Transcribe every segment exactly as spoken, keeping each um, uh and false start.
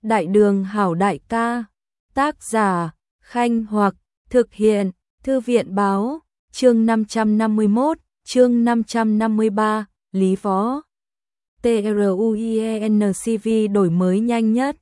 Đại đường hảo đại ca, tác giả, Khanh Hoặc, thực hiện, Thư viện báo, chương năm trăm năm mươi mốt, chương năm trăm năm mươi ba, Lý Võ. TRUIENCV đổi mới nhanh nhất.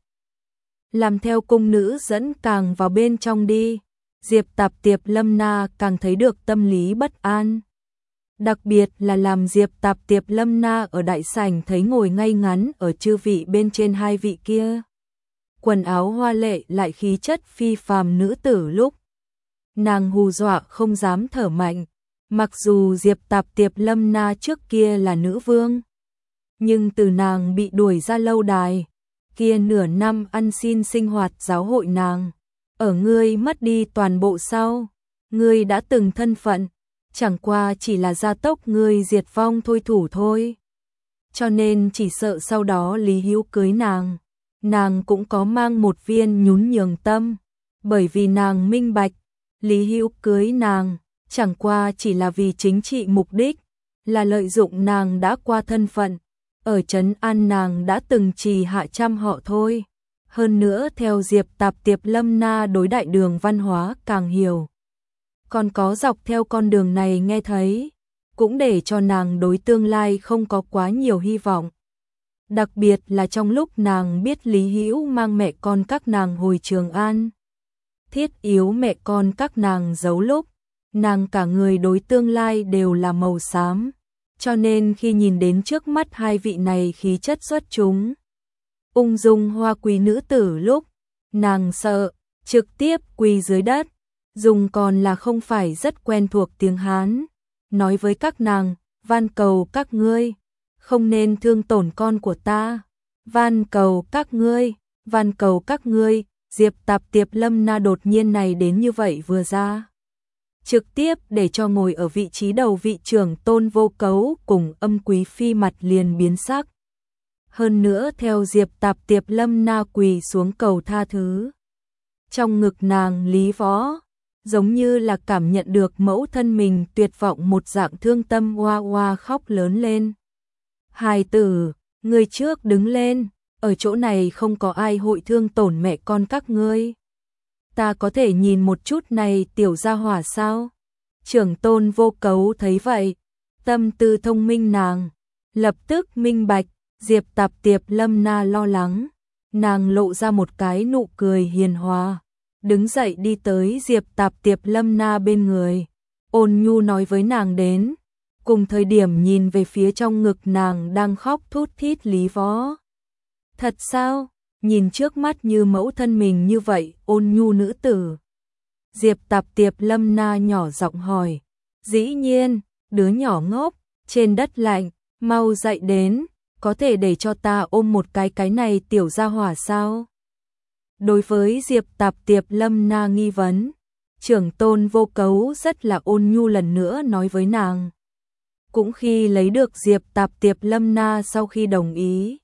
Làm theo cung nữ dẫn càng vào bên trong đi, Diệp Tạp Tiệp Lâm Na càng thấy được tâm lý bất an. Đặc biệt là làm Diệp Tạp Tiệp Lâm Na ở đại sảnh thấy ngồi ngay ngắn ở chư vị bên trên hai vị kia. Quần áo hoa lệ lại khí chất phi phàm nữ tử lúc. Nàng hù dọa không dám thở mạnh, mặc dù Diệp Tạp Tiệp Lâm Na trước kia là nữ vương. Nhưng từ nàng bị đuổi ra lâu đài, kia nửa năm ăn xin sinh hoạt giáo hội nàng, ở ngươi mất đi toàn bộ sau, ngươi đã từng thân phận, chẳng qua chỉ là gia tốc ngươi diệt vong thôi thủ thôi. Cho nên chỉ sợ sau đó Lý Hữu cưới nàng, nàng cũng có mang một viên nhún nhường tâm, bởi vì nàng minh bạch, Lý Hữu cưới nàng, chẳng qua chỉ là vì chính trị mục đích, là lợi dụng nàng đã qua thân phận, ở trấn an nàng đã từng trì hạ trăm họ thôi. Hơn nữa theo Diệp Tạp Tiệp Lâm Na đối đại đường văn hóa càng hiểu, còn có dọc theo con đường này nghe thấy, cũng để cho nàng đối tương lai không có quá nhiều hy vọng. Đặc biệt là trong lúc nàng biết Lý Hữu mang mẹ con các nàng hồi Trường An, thiết yếu mẹ con các nàng giấu lúc, nàng cả người đối tương lai đều là màu xám, cho nên khi nhìn đến trước mắt hai vị này khí chất xuất chúng, ung dung hoa quý nữ tử lúc, nàng sợ, trực tiếp quỳ dưới đất, dùng còn là không phải rất quen thuộc tiếng Hán, nói với các nàng, van cầu các ngươi, không nên thương tổn con của ta, van cầu các ngươi, van cầu các ngươi. Diệp Tạp Tiệp Lâm Na đột nhiên này đến như vậy vừa ra, trực tiếp để cho ngồi ở vị trí đầu vị trưởng Tôn Vô Cấu cùng Âm Quý Phi mặt liền biến sắc. Hơn nữa theo Diệp Tạp Tiệp Lâm Na quỳ xuống cầu tha thứ, trong ngực nàng Lý Võ, giống như là cảm nhận được mẫu thân mình tuyệt vọng một dạng thương tâm oa oa khóc lớn lên. Hài tử, ngươi trước đứng lên, ở chỗ này không có ai hội thương tổn mẹ con các ngươi. Ta có thể nhìn một chút này tiểu gia hỏa sao? Trưởng Tôn Vô Cấu thấy vậy, tâm tư thông minh nàng, lập tức minh bạch, Diệp Tạp Tiệp Lâm Na lo lắng, nàng lộ ra một cái nụ cười hiền hòa, đứng dậy đi tới Diệp Tạp Tiệp Lâm Na bên người, ôn nhu nói với nàng đến, cùng thời điểm nhìn về phía trong ngực nàng đang khóc thút thít Lý Võ. Thật sao? Nhìn trước mắt như mẫu thân mình như vậy, ôn nhu nữ tử. Diệp Tạp Tiệp Lâm Na nhỏ giọng hỏi, dĩ nhiên, đứa nhỏ ngốc, trên đất lạnh, mau dậy đến, có thể để cho ta ôm một cái cái này tiểu gia hỏa sao? Đối với Diệp Tạp Tiệp Lâm Na nghi vấn, trưởng Tôn Vô Cấu rất là ôn nhu lần nữa nói với nàng. Cũng khi lấy được Diệp Tạp Tiệp Lâm Na sau khi đồng ý,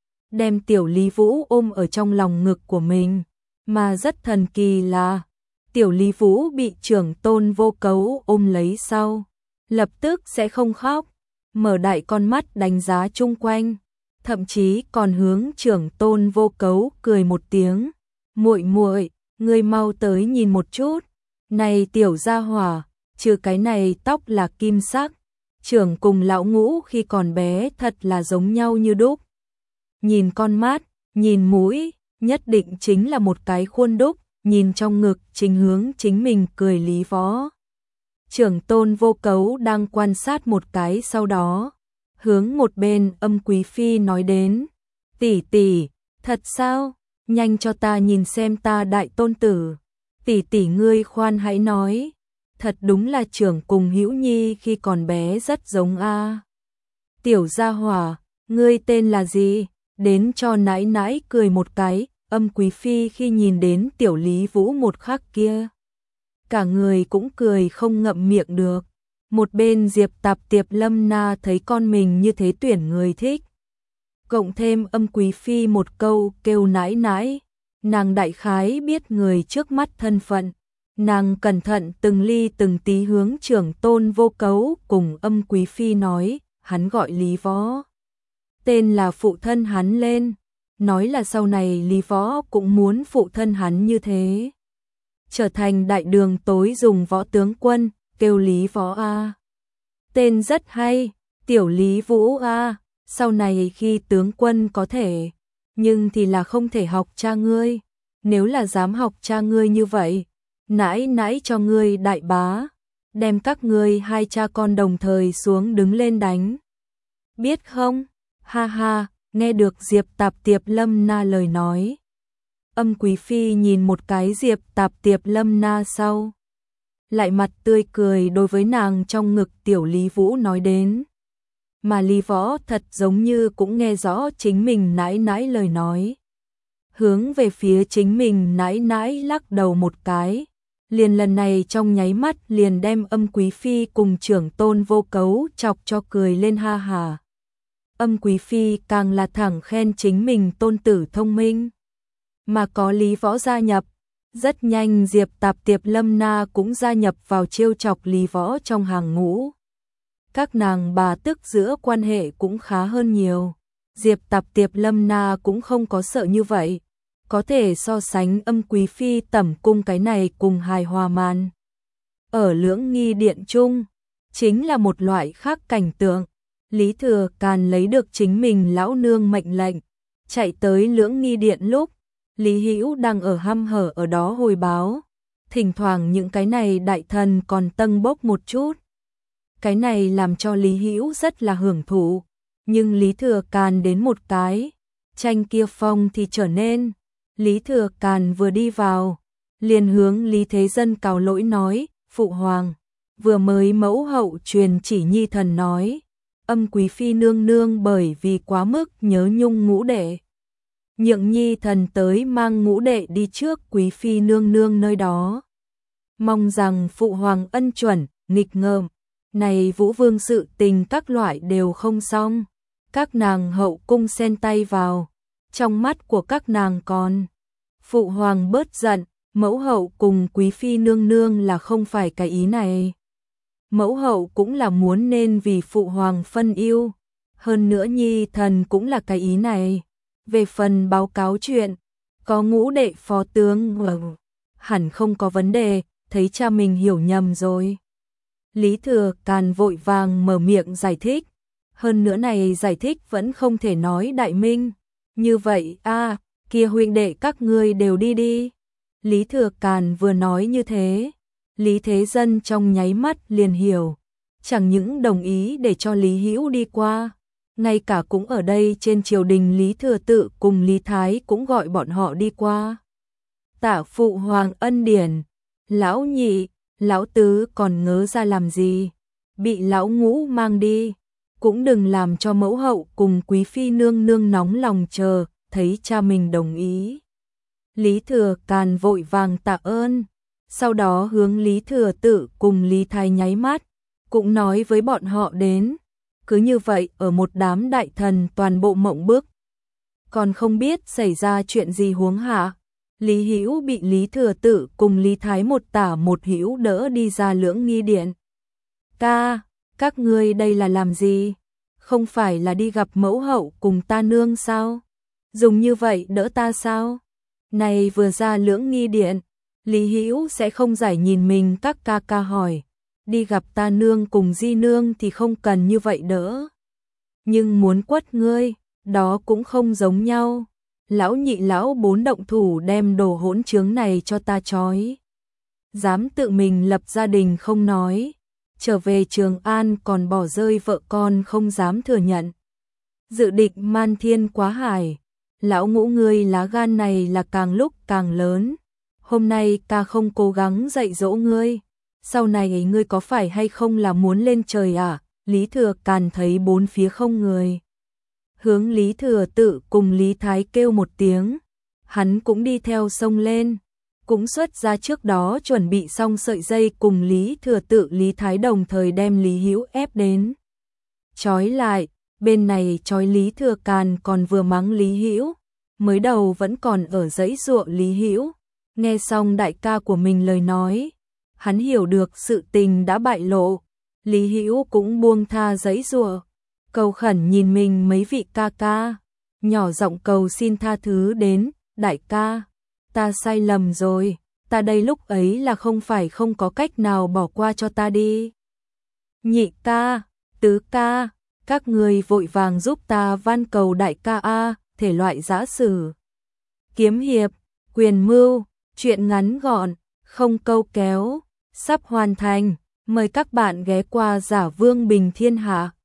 đem tiểu Lý Vũ ôm ở trong lòng ngực của mình, mà rất thần kỳ là, tiểu Lý Vũ bị trưởng Tôn Vô Cấu ôm lấy sau, lập tức sẽ không khóc, mở đại con mắt đánh giá chung quanh, thậm chí còn hướng trưởng Tôn Vô Cấu cười một tiếng, muội muội, ngươi mau tới nhìn một chút, này tiểu gia hỏa, trừ cái này tóc là kim sắc, trưởng cùng lão Ngũ khi còn bé thật là giống nhau như đúc. Nhìn con mắt, nhìn mũi, nhất định chính là một cái khuôn đúc, nhìn trong ngực chính hướng chính mình cười Lý Võ. Trưởng Tôn Vô Cấu đang quan sát một cái sau đó, hướng một bên Âm Quý Phi nói đến, tỷ tỷ, thật sao, nhanh cho ta nhìn xem ta đại tôn tử, tỷ tỷ ngươi khoan hãy nói, thật đúng là trưởng cùng Hữu Nhi khi còn bé rất giống a. Tiểu gia hỏa, ngươi tên là gì? Đến cho nãi nãi cười một cái, Âm Quý Phi khi nhìn đến tiểu Lý Vũ một khắc kia, cả người cũng cười không ngậm miệng được. Một bên Diệp Tạp Tiệp Lâm Na thấy con mình như thế tuyển người thích, cộng thêm Âm Quý Phi một câu kêu nãi nãi, nàng đại khái biết người trước mắt thân phận, nàng cẩn thận từng ly từng tí hướng trưởng Tôn Vô Cấu cùng Âm Quý Phi nói, hắn gọi Lý Võ, tên là phụ thân hắn lên, nói là sau này Lý Võ cũng muốn phụ thân hắn như thế. Trở thành đại đường tối dùng võ tướng quân, kêu Lý Võ a. Tên rất hay, tiểu Lý Vũ a, sau này khi tướng quân có thể, nhưng thì là không thể học cha ngươi, nếu là dám học cha ngươi như vậy, nãi nãi cho ngươi đại bá, đem các ngươi hai cha con đồng thời xuống đứng lên đánh. Biết không? Ha ha, nghe được Diệp Tạp Tiệp Lâm Na lời nói. Âm Quý Phi nhìn một cái Diệp Tạp Tiệp Lâm Na sau. Lại mặt tươi cười đối với nàng trong ngực tiểu Lý Vũ nói đến. Mà Lý Võ thật giống như cũng nghe rõ chính mình nãi nãi lời nói. Hướng về phía chính mình nãi nãi lắc đầu một cái. Liền lần này trong nháy mắt liền đem Âm Quý Phi cùng trưởng tôn Vô Cấu chọc cho cười lên ha hà. Âm Quý Phi càng là thẳng khen chính mình tôn tử thông minh. Mà có Lý Võ gia nhập, rất nhanh Diệp Tạp Tiệp Lâm Na cũng gia nhập vào trêu chọc Lý Võ trong hàng ngũ. Các nàng bà tức giữa quan hệ cũng khá hơn nhiều. Diệp Tạp Tiệp Lâm Na cũng không có sợ như vậy. Có thể so sánh Âm Quý Phi tẩm cung cái này cùng hài hòa man. Ở Lưỡng Nghi Điện chung, chính là một loại khác cảnh tượng. Lý Thừa Càn lấy được chính mình lão nương mệnh lệnh, chạy tới Lưỡng Nghi Điện lúc, Lý Hữu đang ở hăm hở ở đó hồi báo. Thỉnh thoảng những cái này đại thần còn tâng bốc một chút. Cái này làm cho Lý Hữu rất là hưởng thụ, nhưng Lý Thừa Càn đến một cái, tranh kia phong thì trở nên. Lý Thừa Càn vừa đi vào, liền hướng Lý Thế Dân cáo lỗi nói, Phụ Hoàng, vừa mới mẫu hậu truyền chỉ nhi thần nói, Âm Quý Phi nương nương bởi vì quá mức nhớ nhung ngũ đệ. Nhượng nhi thần tới mang ngũ đệ đi trước Quý Phi nương nương nơi đó. Mong rằng Phụ Hoàng ân chuẩn, nghịch ngợm, này Vũ Vương sự tình các loại đều không xong. Các nàng hậu cung xen tay vào, trong mắt của các nàng còn. Phụ Hoàng bớt giận, mẫu hậu cùng Quý Phi nương nương là không phải cái ý này. Mẫu hậu cũng là muốn nên vì Phụ Hoàng phân yêu, hơn nữa nhi thần cũng là cái ý này. Về phần báo cáo chuyện, có ngũ đệ phó tướng, hẳn không có vấn đề, thấy cha mình hiểu nhầm rồi. Lý Thừa Càn vội vàng mở miệng giải thích, hơn nữa này giải thích vẫn không thể nói đại minh. Như vậy a, kia huynh đệ các ngươi đều đi đi. Lý Thừa Càn vừa nói như thế, Lý Thế Dân trong nháy mắt liền hiểu, chẳng những đồng ý để cho Lý Hữu đi qua, ngay cả cũng ở đây trên triều đình Lý Thừa Tự cùng Lý Thái cũng gọi bọn họ đi qua. Tạ Phụ Hoàng ân điển, lão nhị, lão tứ còn ngớ ra làm gì, bị lão ngũ mang đi, cũng đừng làm cho mẫu hậu cùng Quý Phi nương nương nóng lòng chờ, thấy cha mình đồng ý. Lý Thừa Càn vội vàng tạ ơn, sau đó hướng Lý Thừa Tự cùng Lý Thái nháy mắt, cũng nói với bọn họ đến. Cứ như vậy ở một đám đại thần toàn bộ mộng bức, còn không biết xảy ra chuyện gì huống hạ. Lý Hữu bị Lý Thừa Tự cùng Lý Thái một tả một hữu đỡ đi ra Lưỡng Nghi Điện. Ca, các ngươi đây là làm gì? Không phải là đi gặp mẫu hậu cùng ta nương sao? Dùng như vậy đỡ ta sao? Này vừa ra Lưỡng Nghi Điện, Lý Hữu sẽ không giải nhìn mình các ca ca hỏi. Đi gặp ta nương cùng di nương thì không cần như vậy đỡ. Nhưng muốn quất ngươi, đó cũng không giống nhau. Lão nhị lão bốn động thủ đem đồ hỗn trướng này cho ta trói. Dám tự mình lập gia đình không nói, trở về Trường An còn bỏ rơi vợ con không dám thừa nhận. Dự định man thiên quá hải, lão ngũ ngươi lá gan này là càng lúc càng lớn. Hôm nay ca không cố gắng dạy dỗ ngươi, sau này ngươi có phải hay không là muốn lên trời à? Lý Thừa Càn thấy bốn phía không người, hướng Lý Thừa Tự cùng Lý Thái kêu một tiếng, hắn cũng đi theo sông lên, cũng xuất ra trước đó chuẩn bị xong sợi dây cùng Lý Thừa Tự Lý Thái đồng thời đem Lý Hữu ép đến. Trói lại, bên này trói Lý Thừa Càn còn vừa mắng Lý Hữu, mới đầu vẫn còn ở giãy giụa Lý Hữu, nghe xong đại ca của mình lời nói, hắn hiểu được sự tình đã bại lộ, Lý Hữu cũng buông tha giãy giụa, cầu khẩn nhìn mình mấy vị ca ca, nhỏ giọng cầu xin tha thứ đến, đại ca, ta sai lầm rồi, ta đây lúc ấy là không phải không có cách nào bỏ qua cho ta đi. Nhị ca, tứ ca, các người vội vàng giúp ta van cầu đại ca a, thể loại giã sử, kiếm hiệp, quyền mưu, truyện ngắn gọn, không câu kéo, sắp hoàn thành, mời các bạn ghé qua Giả Vương Bình Thiên Hạ.